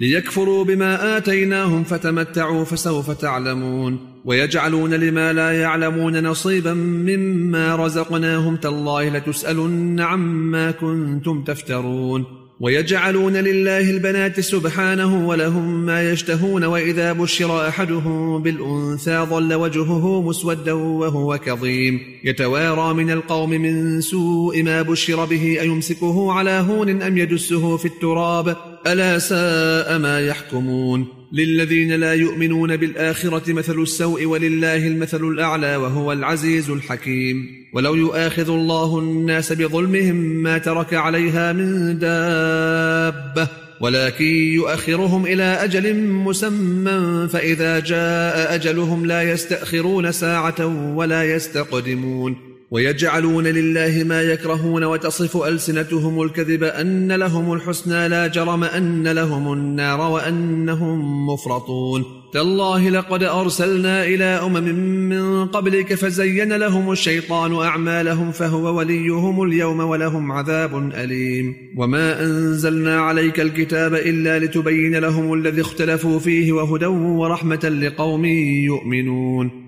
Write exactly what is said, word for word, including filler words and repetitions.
ليكفروا بما آتيناهم فتمتعوا فسوف تعلمون ويجعلون لما لا يعلمون نصيبا مما رزقناهم تالله لتسألن عما كنتم تفترون ويجعلون لله البنات سبحانه ولهم ما يشتهون وإذا بشر أحدهم بالأنثى ظل وجهه مسودا وهو كظيم يتوارى من القوم من سوء ما بشر به أيمسكه على هون أم يدسه في التراب ألا ساء ما يحكمون للذين لا يؤمنون بالآخرة مثل السوء ولله المثل الأعلى وهو العزيز الحكيم ولو يؤاخذ الله الناس بظلمهم ما ترك عليها من دابة ولكن يؤخرهم إلى أجل مسمى فإذا جاء أجلهم لا يستأخرون ساعة ولا يستقدمون ويجعلون لله ما يكرهون وتصف ألسنتهم الكذب أن لهم الحسنى لا جرم أن لهم النار وأنهم مفرطون تالله لقد أرسلنا إلى أمم من قبلك فزين لهم الشيطان أعمالهم فهو وليهم اليوم ولهم عذاب أليم وما أنزلنا عليك الكتاب إلا لتبين لهم الذي اختلفوا فيه وهدى ورحمة لقوم يؤمنون